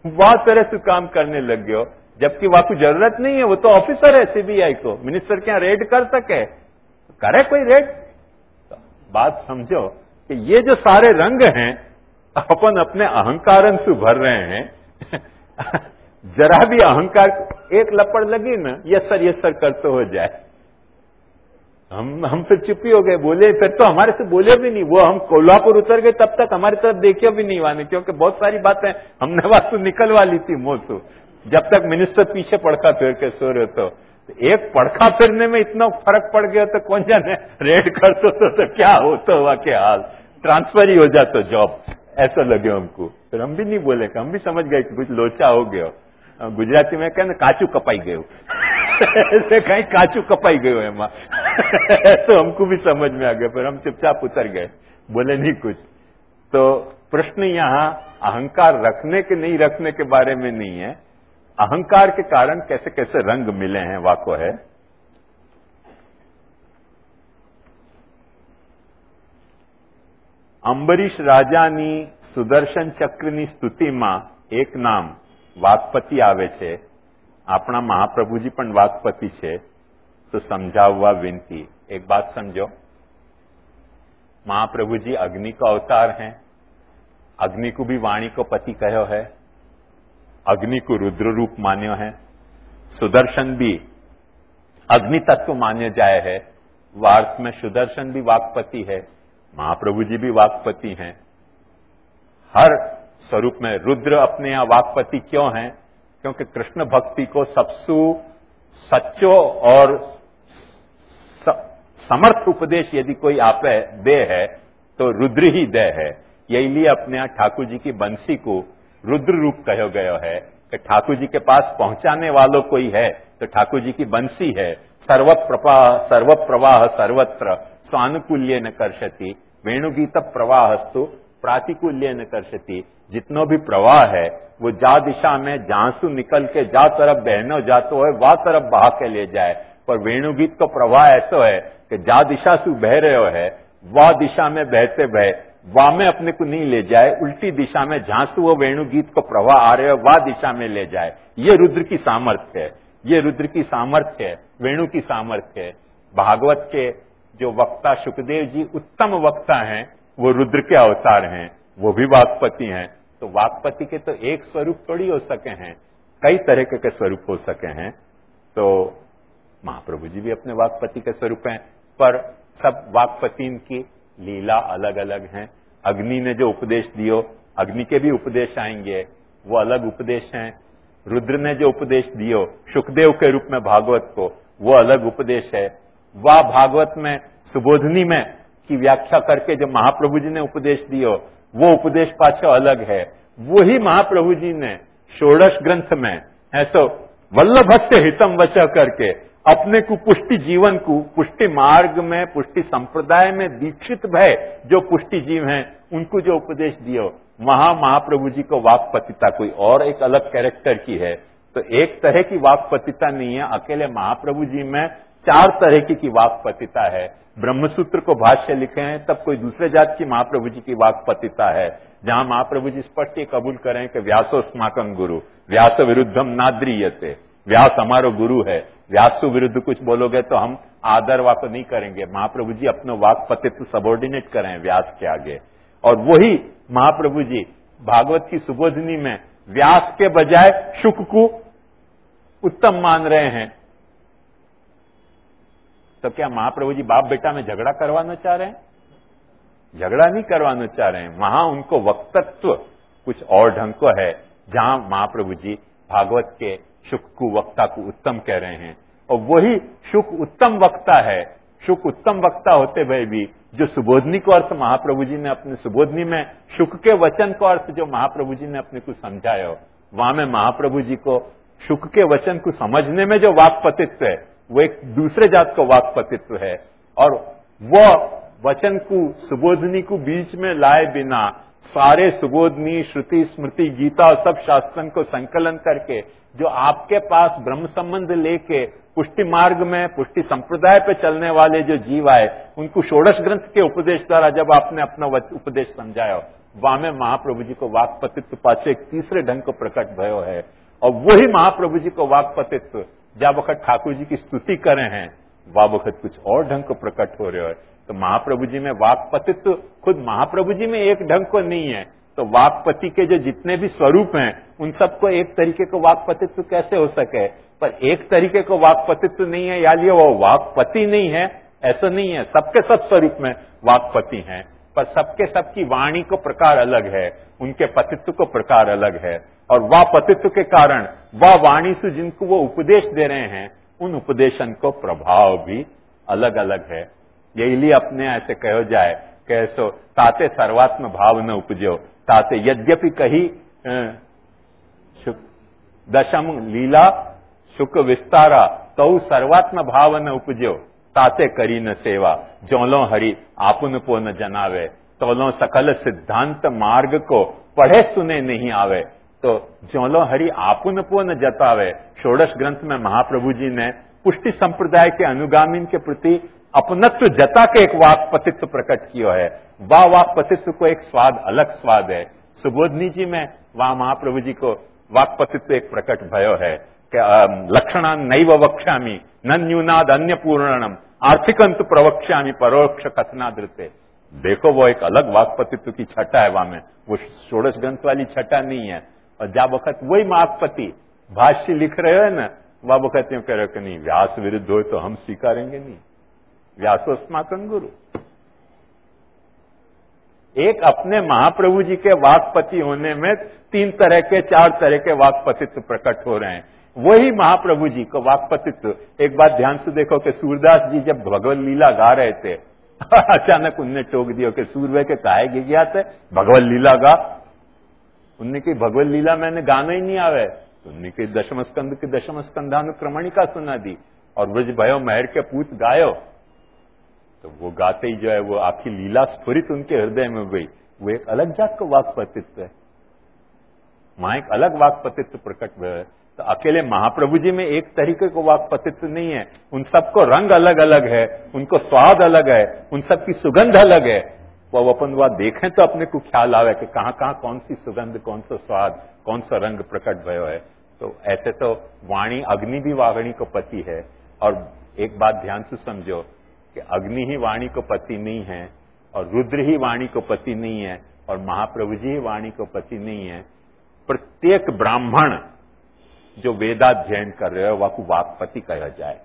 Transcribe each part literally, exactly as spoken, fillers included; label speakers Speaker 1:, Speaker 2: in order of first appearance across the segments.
Speaker 1: बहुत तरह से काम करने लग गए हो, जबकि वहां को जरूरत नहीं है। वो तो ऑफिसर है सीबीआई को, मिनिस्टर क्या रेड कर सके, करे कोई रेड। तो बात समझो कि ये जो सारे रंग हैं अपन अपने अहंकार से भर रहे हैं। जरा भी अहंकार एक लपड़ लगी ना, यस सर यस सर करते हो जाए, हम हम फिर चुप ही हो गए, बोले फिर तो हमारे से बोले भी नहीं। वो हम कोल्हापुर उतर गए तब तक हमारी तरफ देखे भी नहीं वाने, क्योंकि बहुत सारी बातें हमने बात तो निकलवा ली थी मुंह से। जब तक मिनिस्टर पीछे पड़खा फिर के सो रहे तो एक पड़खा फिरने में इतना फर्क पड़ गया तो कौन जाने रेड करते तो, तो क्या होता हुआ के हाल, ट्रांसफर ही हो जाता जॉब, ऐसा लगे हमको। फिर हम भी नहीं बोले, हम भी समझ गए कि कुछ लोचा हो गया। गुजराती में कहने काचू कपाई गयो, ऐसे कहीं काचू कपाई गयो है मां। तो हमको भी समझ में आ गया, फिर हम चुपचाप उतर गए, बोले नहीं कुछ। तो प्रश्न यहां अहंकार रखने के नहीं रखने के बारे में नहीं है, अहंकार के कारण कैसे कैसे रंग मिले हैं वाको है। અંબરીશ રાજાની સુદર્શન ચક્રની સ્તુતિમાં એક નામ વાકપતિ આવે છે. આપણા મહાપ્રભુજી પણ વાકપતિ છે, તો સમજાવવા વિનંતી. एक बात समझो, महाप्रभु जी अग्नि का अवतार हैं, अग्नि को भी वाणी को पति कहो है, अग्नि को रुद्र रूप मान्यो है, सुदर्शन भी अग्नि तत्व मान्य जाए है, वार्थ में सुदर्शन भी वाकपति है, महाप्रभु जी भी वाकपति हैं. हर स्वरूप में रुद्र अपने यहां वाकपति क्यों हैं? क्योंकि कृष्ण भक्ति को सबसु सच्चो और समर्थ उपदेश यदि कोई आपे दे है तो रुद्र ही दे है. यही लिए अपने यहां ठाकुर जी की बंसी को रुद्र रूप कहो गयो है कि ठाकुर जी के पास पहुंचाने वालों कोई है तो ठाकुर जी की बंसी है. सर्व प्रवाह सर्व प्रवाह सर्वत्र स्वानुकूल्य न कर्षति, वेणुगीत प्रवाहस्तु प्रातिकूल्य न कर्षति. जितनो भी प्रवाह है वो जा दिशा में जहां से निकल के जा तरफ बहनो जातो है वह तरफ बहा के ले जाए. पर वेणुगीत का प्रवाह ऐसा है कि जा दिशा से बह रहे है वह दिशा में बहते बहे वह में अपने को नहीं ले जाए, उल्टी दिशा में जहां से वो वेणुगीत को प्रवाह आ रहे हो वह दिशा में ले जाए. ये रुद्र की सामर्थ्य है, ये रुद्र की सामर्थ्य है, वेणु की सामर्थ्य है. भागवत के जो वक्ता सुखदेव जी उत्तम वक्ता हैं वो रुद्र के अवतार हैं, वो भी वाकपति हैं. तो वाकपति के तो एक स्वरूप थोड़ी हो सके हैं, कई तरह के, के स्वरूप हो सके हैं. तो महाप्रभु जी भी अपने वाकपति के स्वरूप हैं, पर सब वाकपति की लीला अलग अलग हैं. अग्नि ने जो उपदेश दियो, अग्नि के भी उपदेश आएंगे, वो अलग उपदेश हैं. रुद्र ने जो उपदेश दियो सुखदेव के रूप में भागवत को, वो अलग उपदेश है. वह भागवत में सुबोधनी में की व्याख्या करके जो महाप्रभु जी ने उपदेश दियो वो उपदेश पाछो अलग है. वही महाप्रभु जी ने षोडश ग्रंथ में ऐसो वल्लभस्य हितम वच करके अपने को पुष्टि जीवन को पुष्टि मार्ग में पुष्टि संप्रदाय में दीक्षित भय जो पुष्टि जीव हैं उनको जो उपदेश दियो, वहां महाप्रभु जी को वाकपतिता कोई और एक अलग कैरेक्टर की है. तो एक तरह की वाकपतिता नहीं है, अकेले महाप्रभु जी में चार तरह की, की वाकपतिता है. ब्रह्मसूत्र को भाष्य लिखे हैं तब कोई दूसरे जात की महाप्रभु जी की वाकपतिता है, जहां महाप्रभु जी स्पष्ट कबूल करें कि व्यासोस्माकं गुरु व्यास विरुद्धम नाद्रियते, व्यास हमारो गुरु है, व्यास विरुद्ध कुछ बोलोगे तो हम आदर वाक नहीं करेंगे. महाप्रभु जी अपने वाकपतित्व सबॉर्डिनेट करें व्यास के आगे. और वही महाप्रभु जी भागवत की सुबोधनी में व्यास के बजाय शुक को उत्तम मान रहे हैं. तो क्या महाप्रभु जी बाप बेटा में झगड़ा करवाना चाह रहे हैं? झगड़ा नहीं करवाना चाह रहे हैं. वहां उनको वक्तत्व कुछ और ढंग को है, जहां महाप्रभु जी भागवत के शुक को वक्ता को उत्तम कह रहे हैं. और वही शुक उत्तम वक्ता है, शुक उत्तम वक्ता होते हुए भी जो सुबोधनी को अर्थ महाप्रभु जी ने अपने सुबोधनी में शुक के वचन को अर्थ जो महाप्रभु जी ने अपने को समझाया, वहां में महाप्रभु जी को शुक के वचन को समझने में जो वाकपतित्व है वो एक दूसरे जात का वाकपतित्व है. और वो वचन को सुबोधनी को बीच में लाए बिना सारे सुबोधनी श्रुति स्मृति गीता सब शास्त्रन को संकलन करके जो आपके पास ब्रह्म संबंध लेके पुष्टि मार्ग में पुष्टि संप्रदाय पे चलने वाले जो जीव आए उनको षोडश ग्रंथ के उपदेश द्वारा जब आपने अपना उपदेश समझाया, वामे महाप्रभु जी को वाक्पतित्व पाछे एक तीसरे ढंग को प्रकट भयो है। और वही महाप्रभु जी को वाक्पतित्व जब वक्त ठाकुर जी की स्तुति करे हैं, वह वक्त कुछ और ढंग को प्रकट हो रहे हो। तो महाप्रभु जी में वाक्पतित्व खुद महाप्रभु जी में एक ढंग को नहीं है, तो वाक्पति के जो जितने भी स्वरूप हैं उन सबको एक तरीके को वाक्पतित्व कैसे हो सके। पर एक तरीके को वाक्पतित्व नहीं है, या लिए वो वाक्पति नहीं है, ऐसा नहीं है। सबके सब स्वरूप में वाक्पति हैं, पर सबके सबकी वाणी को प्रकार अलग है, उनके पतित्व को प्रकार अलग है। और वह पतित्व के कारण वह वाणी से जिनको वो उपदेश दे रहे हैं, उन उपदेशन को प्रभाव भी अलग अलग है। यही लिए अपने ऐसे कहो जाए कैसो ताते सर्वात्म भाव न उपजो, ताते यद्यपि कही दशम लीला शुक विस्तारा तो सर्वात्म भाव न उपजो, ताते करी न सेवा, जोलो हरि आपुन पो न जनावे, तोलो सकल सिद्धांत मार्ग को पढ़े सुने नहीं आवे। तो जोलो हरि आपुन पो न जतावे, षोडश ग्रंथ में महाप्रभु जी ने पुष्टि संप्रदाय के अनुगामी के प्रति अपनत्व जता के एक वाक्पतित्व प्रकट किया है। वह वाक्पतित्व को एक स्वाद अलग स्वाद है। सुबोधनी जी में वहां महाप्रभु जी को वाक्पतित्व एक प्रकट भयो है कि लक्षणा नैव वक्ष्यामि न न्यूनाद अन्य पूर्णम आर्थिकंत प्रवक्ष्यामि परोक्ष कथनादृते। देखो वो एक अलग वाक्पतित्व की छटा है, वहां में वो षोडश ग्रंथ वाली छटा नहीं है। और जब वक्त वही वाक्पति भाष्य लिख रहे हो ना, वह वक्त यूं कह रहे कि नहीं व्यास विरुद्ध हो तो हम स्वीकारेंगे नहीं, व्यासोस्माकं गुरु। एक अपने महाप्रभु जी के वाक्पति होने में तीन तरह के चार तरह के वाक्पतित्व प्रकट हो रहे हैं। वही महाप्रभु जी को वाक्पतित्व, एक बात ध्यान से देखो कि सूरदास जी जब भगवत लीला गा रहे थे अचानक उनने टोक दिया कि सूरवे के काहे गे गया थे भगवत लीला गा। उनने की भगवत लीला मैंने गाना ही नहीं आवे, तो उनने की दशम स्कंद की दशम स्कंधानुक्रमणिका सुना दी और ब्रज भयो महर के पूत गायो। तो वो गाते ही जो है वो आखिर लीला स्फुरित उनके हृदय में गई। वो एक अलग जात को वाक्पतित्व है, वहां एक अलग वाक्पतित्व प्रकट हुआ है। तो अकेले महाप्रभु जी में एक तरीके को वाक्पतित्व नहीं है, उन सबको रंग अलग अलग है, उनको स्वाद अलग है, उन सबकी सुगंध अलग है। वो अपन वह देखें तो अपने को ख्याल आवे कि कहां कहां कौन सी सुगंध, कौन सा स्वाद, कौन सा रंग प्रकट भयो है। तो ऐसे तो वाणी अग्नि भी वाणी को पति है। और एक बात ध्यान से समझो कि अग्नि ही वाणी को पति नहीं है, और रुद्र ही वाणी को पति नहीं है, और महाप्रभु जी ही वाणी को पति नहीं है। प्रत्येक ब्राह्मण जो वेदाध्ययन कर रहे हो वह को वाक्पति कहा जाए।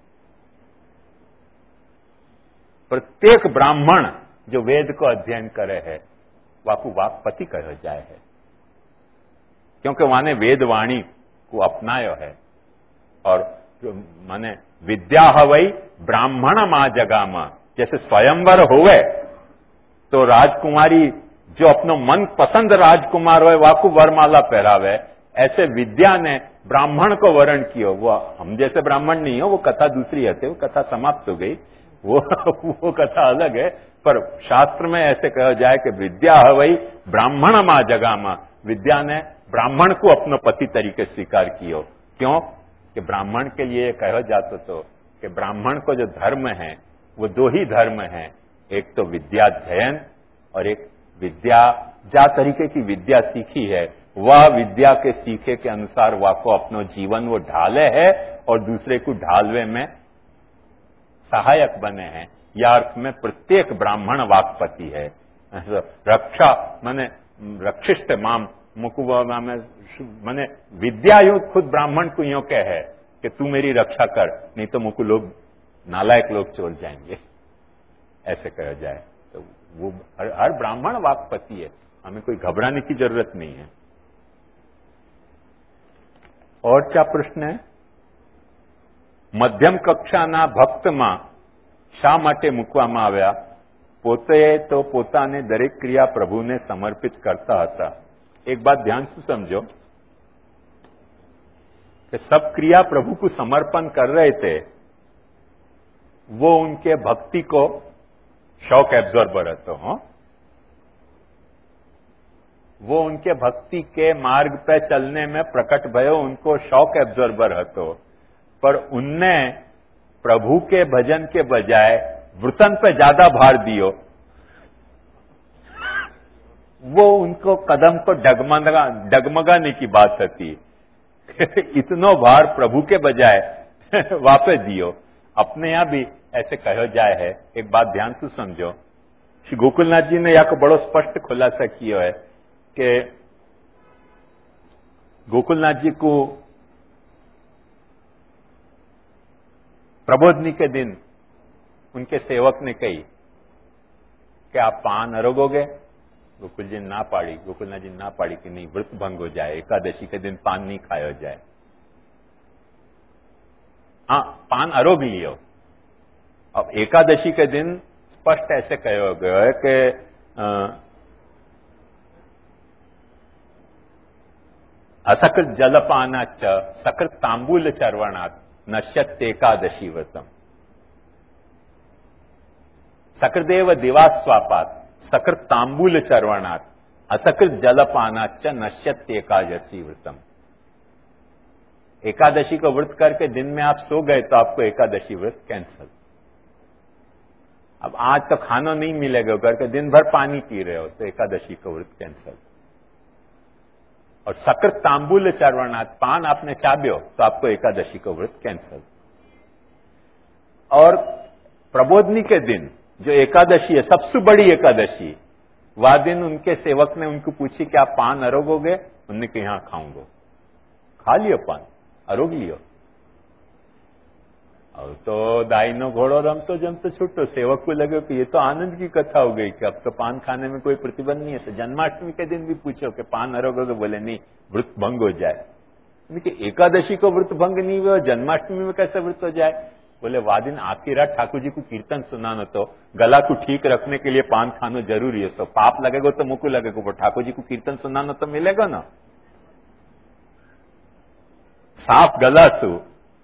Speaker 1: प्रत्येक ब्राह्मण जो वेद को अध्ययन करे है वह को वाक्पति कहा जाए है, क्योंकि वहां वेद वाणी को अपनायो है। और जो माने विद्या हवई ब्राह्मण मां जगा मां, जैसे स्वयंवर होवे तो राजकुमारी जो अपनो मन पसंद राजकुमार हो वाकू वरमाला पहरावे, ऐसे विद्या ने ब्राह्मण को वरण कियो। वो हम जैसे ब्राह्मण नहीं हो, वो कथा दूसरी है, वो कथा समाप्त हो गई, वो वो कथा अलग है। पर शास्त्र में ऐसे कहा जाए कि विद्या हवई ब्राह्मण मां जगा मां, विद्या ने ब्राह्मण को अपनो पति तरीके स्वीकार कियो। क्यों कि ब्राह्मण के लिए कहा जाता तो कि ब्राह्मण को जो धर्म है वो दो ही धर्म है, एक तो विद्याध्ययन और एक विद्या जा तरीके की विद्या सीखी है वह विद्या के सीखे के अनुसार वह को अपनो जीवन वो ढाले है और दूसरे को ढालवे में सहायक बने हैं। या अर्थ में प्रत्येक ब्राह्मण वाक्पति है। रक्षा माने रक्षिष्ट माम मुकुवा में माने विद्या यू खुद ब्राह्मण को यो कह है कि तू मेरी रक्षा कर, नहीं तो मुकु लोग नालायक लोग चोर जाएंगे, ऐसे कहा जाए। तो वो हर, हर ब्राह्मण वाक्पति है, हमें कोई घबराने की जरूरत नहीं है। और क्या प्रश्न है? मध्यम कक्षाना भक्तમાં શા માટે મૂકવામાં આવ્યા? પોતે તો પોતાને દરેક ક્રિયા પ્રભુને સમર્પિત કરતા હતા। एक बात ध्यान से समझो कि सब क्रिया प्रभु को समर्पण कर रहे थे, वो उनके भक्ति को शौक एब्जॉर्बर है। तो हाँ, वो उनके भक्ति के मार्ग पे चलने में प्रकट भयो, उनको शौक एब्जॉर्बर है। तो पर उनने प्रभु के भजन के बजाय वृतन पे ज्यादा भार दियो, वो उनको कदम को डगमगा डगमगाने की बात होती है। इतनो भार प्रभु के बजाय वापस दियो। अपने यहां भी ऐसे कहो जाए है। एक बात ध्यान से समझो, श्री गोकुलनाथ जी ने या को बड़ो स्पष्ट खुलासा किया है कि गोकुलनाथ जी को प्रबोधनी के दिन उनके सेवक ने कही कि आप पान अरोगोगे। गोकुल जी ना पाड़ी, गोकुलनाथ जी ना पाड़ी कि नहीं, व्रत भंग हो जाए, एकादशी के दिन पान नहीं खाया जाए। हाँ, पान अरोग लियो। अब एकादशी के दिन स्पष्ट ऐसे कहो गया है कि असकृत जलपानाच सकृत तांबूल चर्वणात् नश्यत एकादशी व्रतम। सकृदेव दिवास्वापात सकृत तांबूल चर्वणात् असकृत जलपानाच नश्यत एकादशी व्रतम। एकादशी को व्रत करके दिन में आप सो गए तो आपको एकादशी व्रत कैंसल। अब आज तो खाना नहीं मिलेगा करके दिन भर पानी पी रहे हो तो एकादशी का व्रत कैंसल। और सकृत तांबूल चर्वणात्, पान आपने चाब्यो तो आपको एकादशी का व्रत कैंसल। और प्रबोधनी के दिन जो एकादशी है, सबसे बड़ी एकादशी, वह दिन उनके सेवक ने उनको पूछी कि आप पान अरोगोगे? उन्होंने कहा यहां खाऊंगा। खा लियो पान, अरोग लियो। और तो दाइनो घोड़ो रमतो जमतो छूटो। सेवक को लगे कि ये तो आनंद की कथा हो गई कि अब तो पान खाने में कोई प्रतिबंध नहीं है। तो जन्माष्टमी के दिन भी पूछो कि पान अरोगोगे? बोले नहीं, व्रत भंग हो जाए। कि एकादशी को व्रत भंग नहीं हुआ, जन्माष्टमी में कैसे व्रत हो जाए? बोले वादिन आखिर रात ठाकुर जी को कीर्तन सुनानो, तो गला को ठीक रखने के लिए पान खाना जरूरी है। तो पाप लगेगा तो मुंह को लगेगा, वो ठाकुर जी को कीर्तन सुनाना तो मिलेगा ना। साफ गला सु।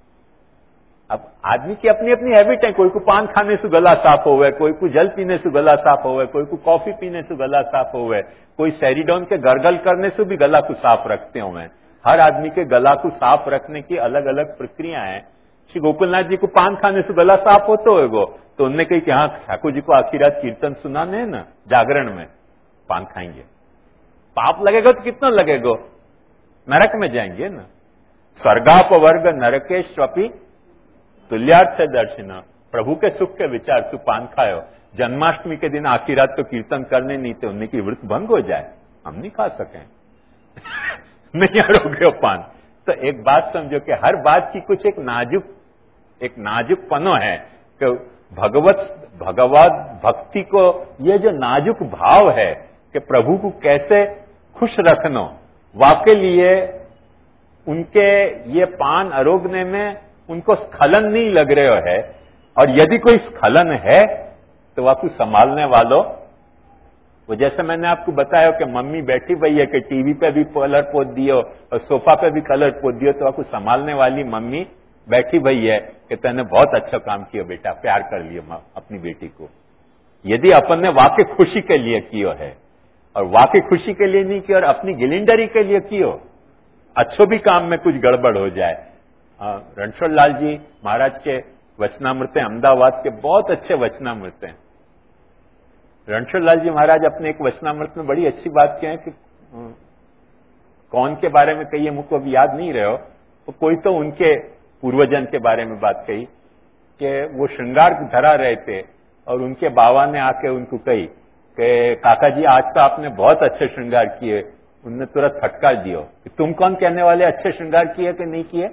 Speaker 1: अब आदमी की अपनी अपनी हैबिट है। कोई को पान खाने से गला साफ होवे, कोई को जल पीने से गला साफ होवे, कोई को कॉफी पीने से गला साफ होवे, कोई सेरिडॉन के गरगल करने से भी गला को साफ रखते हुए। हर आदमी के गला को साफ रखने की अलग अलग प्रक्रिया है। श्री गोकुलनाथ जी को पान खाने से गला साफ होता होगा, तो उनने कही कि हाँ ठाकुर जी को आखिर रात कीर्तन सुनाने है ना जागरण में, पान खाएंगे। पाप लगेगा तो कितना लगेगा, नरक में जाएंगे ना। स्वर्गाप वर्ग नरकेश्वपि तुल्यार्थ दर्शन। प्रभु के सुख के विचार तू पान खायो। जन्माष्टमी के दिन आखिर रात तो कीर्तन करने नहीं थे, उन्हें की व्रत भंग हो जाए, हम नहीं खा सके। नहीं अरोगे पान। तो एक बात समझो कि हर बात की कुछ एक नाजुक एक नाजुक पनो है कि भगवत भगवत भक्ति को ये जो नाजुक भाव है कि प्रभु को कैसे खुश रखना, वाके लिए उनके ये पान अरोगने में उनको स्खलन नहीं लग रहे है। और यदि कोई स्खलन है तो आपको संभालने वालों, वो जैसे मैंने आपको बताया कि मम्मी बैठी हुई है कि टीवी पे भी कलर पोत दियो और सोफा पे भी कलर पोत दियो, तो आपको संभालने वाली मम्मी बैठी हुई है कि तूने बहुत अच्छा काम किया बेटा, प्यार कर लिया अपनी बेटी को। यदि अपन ने वाकई खुशी के लिए किया है और वाकई खुशी के लिए नहीं किया और अपनी गिलिंडरी के लिए कियो, अच्छो भी काम में कुछ गड़बड़ हो जाए। रणछोड़ लाल जी महाराज के वचनामृत अहमदाबाद के बहुत अच्छे वचनामृत हैं। रणछोड़ लाल जी महाराज अपने एक वचनामृत में बड़ी अच्छी बात कहें कि कौन के बारे में कही है मुझको अभी याद नहीं रहे हो, तो कोई तो उनके पूर्वजन के बारे में बात कही कि वो श्रृंगार धरा रहे थे और उनके बाबा ने आके उनको कही कि काका जी आज तो आपने बहुत अच्छे श्रृंगार किए। उनने तुरंत फटकार दियो कि तुम कौन कहने वाले अच्छे श्रृंगार किए कि नहीं किए?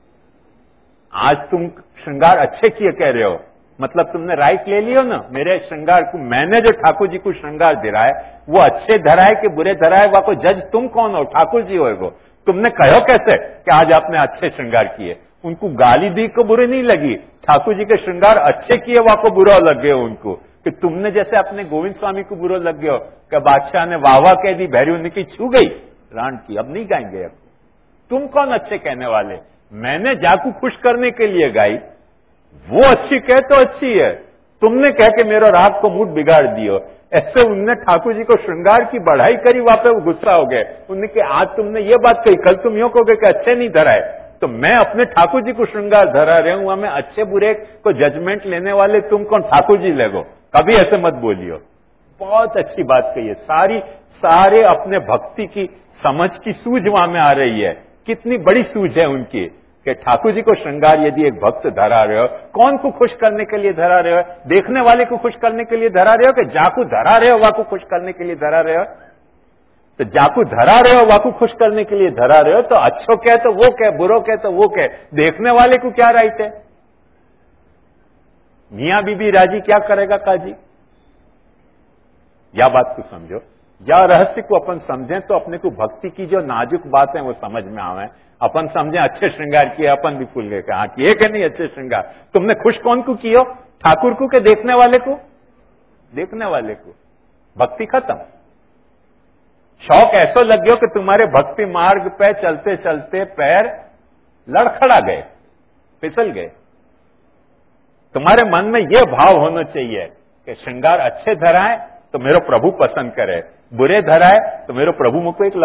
Speaker 1: आज तुम श्रृंगार अच्छे किए कह रहे हो, मतलब तुमने राइट ले लियो ना। मेरे श्रृंगार को, मैंने जो ठाकुर जी को श्रृंगार धराए वो अच्छे धराए कि बुरे धराए, वो को जज तुम कौन हो? ठाकुर जी हो। तुमने कहो कैसे कि आज आपने अच्छे श्रृंगार किए? उनको गाली दी को बुरे नहीं लगी, ठाकुर जी के श्रृंगार अच्छे किए वहां को बुरा लग गया उनको। कि तुमने जैसे अपने गोविंद स्वामी को बुरा लग गया कि बादशाह ने वाह वाह कह दी, भैरी उनकी छू गई रान की, अब नहीं गाएंगे। अब तुम कौन अच्छे कहने वाले? मैंने जाकू खुश करने के लिए गाई, वो अच्छी कह तो अच्छी है, तुमने कह के मेरा राग को मूड बिगाड़ दियो। ऐसे उनने ठाकुर जी को श्रृंगार की बढ़ाई करी, वहां पे वो गुस्सा हो गए। उन्होंने कि आज तुमने ये बात कही, कल तुम यो कहोगे कि अच्छे नहीं धराए। तो मैं अपने ठाकुर जी को श्रृंगार धरा रहा हूं, मैं अच्छे बुरे को जजमेंट लेने वाले तुम कौन? ठाकुर जी लगो, कभी ऐसे मत बोलियो। बहुत अच्छी बात कही है। सारी सारे अपने भक्ति की समझ की सूझ वहां में आ रही है। कितनी बड़ी सूझ है उनकी कि ठाकुर जी को श्रृंगार यदि एक भक्त धरा रहे हो, कौन को खुश करने के लिए धरा रहे हो? देखने वाले को खुश करने के लिए धरा रहे हो कि जाकू धरा रहे हो वाकू खुश करने के लिए धरा रहे हो? तो जाकू धरा रहे हो वाकू खुश करने के लिए धरा रहे हो, तो अच्छो कह तो वो कह, बुरो कह तो वो कह, देखने वाले को क्या राइट है? मियां बीबी राजी क्या करेगा काजी? या बात को समझो, या रहस्य को अपन समझें तो अपने को भक्ति की जो नाजुक बात है वो समझ में आवे। अपन समझे अच्छे श्रृंगार किए, अपन भी फूल गए, कहा किए कि नहीं अच्छे श्रृंगार? तुमने खुश कौन को कियो? ठाकुर को के देखने वाले को? देखने वाले को। भक्ति खत्म। शौक ऐसा लग गया कि तुम्हारे भक्ति मार्ग पे चलते चलते पैर लड़खड़ा गए, फिसल गए। तुम्हारे मन में यह भाव होना चाहिए कि श्रृंगार अच्छे धराए तो मेरा प्रभु पसंद करे, बुरे धराए तो मेरा प्रभु मुझको एक